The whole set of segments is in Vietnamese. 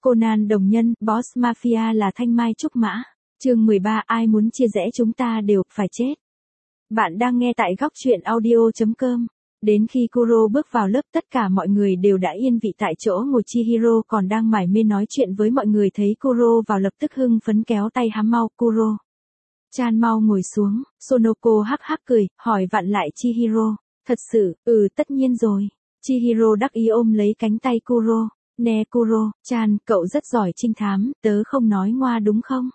Conan đồng nhân, Boss Mafia là thanh mai trúc mã. Chương 13, ai muốn chia rẽ chúng ta đều phải chết. Bạn đang nghe tại góc truyện audio.com. Đến khi Kuro bước vào lớp, tất cả mọi người đều đã yên vị tại chỗ ngồi. Chihiro còn đang mải mê nói chuyện với mọi người, thấy Kuro vào lập tức hưng phấn kéo tay hắn: mau Kuro, Chan mau ngồi xuống. Sonoko hắc hắc cười, hỏi vặn lại Chihiro. Thật sự, tất nhiên rồi. Chihiro đắc ý ôm lấy cánh tay Kuro. Nè Kuro, Chan, cậu rất giỏi trinh thám, tớ không nói ngoa đúng không?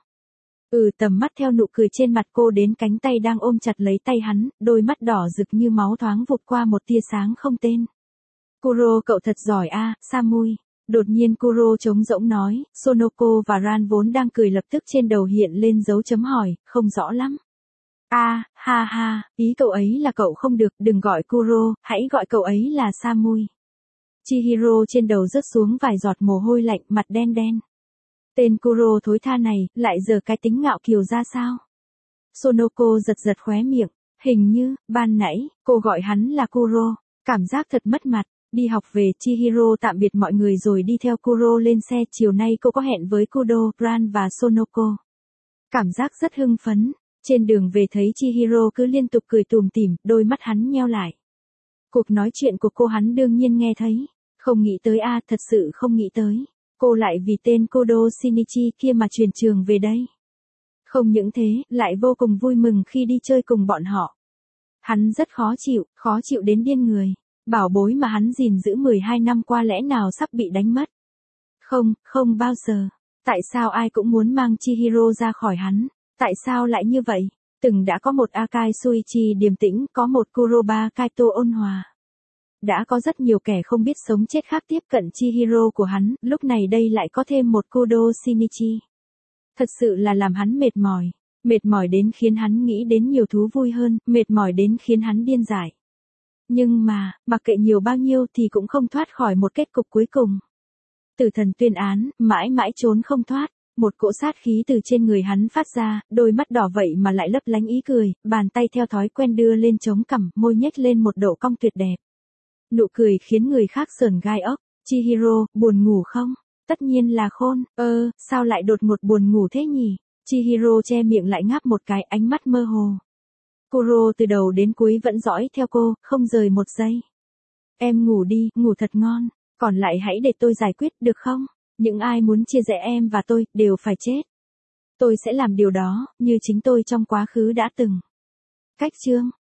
Tầm mắt theo nụ cười trên mặt cô đến cánh tay đang ôm chặt lấy tay hắn, đôi mắt đỏ rực như máu thoáng vụt qua một tia sáng không tên. Kuro, cậu thật giỏi a, Samui. Đột nhiên Kuro trống rỗng nói. Sonoko và Ran vốn đang cười lập tức trên đầu hiện lên dấu chấm hỏi, không rõ lắm. Ha ha, ý cậu ấy là cậu không được, đừng gọi Kuro, hãy gọi cậu ấy là Samui. Chihiro trên đầu rớt xuống vài giọt mồ hôi lạnh, mặt đen đen. Tên Kuro thối tha này, lại giờ cái tính ngạo kiều ra sao? Sonoko giật giật khóe miệng, hình như, ban nãy, cô gọi hắn là Kuro, cảm giác thật mất mặt. Đi học về, Chihiro tạm biệt mọi người rồi đi theo Kuro lên xe. Chiều nay cô có hẹn với Kudo, Ran và Sonoko. Cảm giác rất hưng phấn. Trên đường về thấy Chihiro cứ liên tục cười tủm tỉm, đôi mắt hắn nheo lại. Cuộc nói chuyện của cô hắn đương nhiên nghe thấy. Không nghĩ tới thật sự không nghĩ tới. Cô lại vì tên Kodo Shinichi kia mà chuyển trường về đây. Không những thế, lại vô cùng vui mừng khi đi chơi cùng bọn họ. Hắn rất khó chịu đến điên người. Bảo bối mà hắn gìn giữ 12 năm qua lẽ nào sắp bị đánh mất. Không bao giờ. Tại sao ai cũng muốn mang Chihiro ra khỏi hắn? Tại sao lại như vậy? Từng đã có một Akai Suichi điềm tĩnh, có một Kuroba Kaito ôn hòa. Đã có rất nhiều kẻ không biết sống chết khác tiếp cận Chihiro của hắn, lúc này đây lại có thêm một Kodo Shinichi. Thật sự là làm hắn mệt mỏi đến khiến hắn nghĩ đến nhiều thú vui hơn, mệt mỏi đến khiến hắn điên dại. Nhưng mà, mặc kệ nhiều bao nhiêu thì cũng không thoát khỏi một kết cục cuối cùng. Tử thần tuyên án, mãi mãi trốn không thoát. Một cỗ sát khí từ trên người hắn phát ra, đôi mắt đỏ vậy mà lại lấp lánh ý cười, bàn tay theo thói quen đưa lên chống cằm, môi nhếch lên một độ cong tuyệt đẹp. Nụ cười khiến người khác sởn gai ốc. Chihiro, buồn ngủ không? Tất nhiên là khôn. Sao lại đột ngột buồn ngủ thế nhỉ? Chihiro che miệng lại ngáp một cái, ánh mắt mơ hồ. Kuro từ đầu đến cuối vẫn dõi theo cô, không rời một giây. Em ngủ đi, ngủ thật ngon. Còn lại hãy để tôi giải quyết, được không? Những ai muốn chia rẽ em và tôi, đều phải chết. Tôi sẽ làm điều đó, như chính tôi trong quá khứ đã từng. Cách chương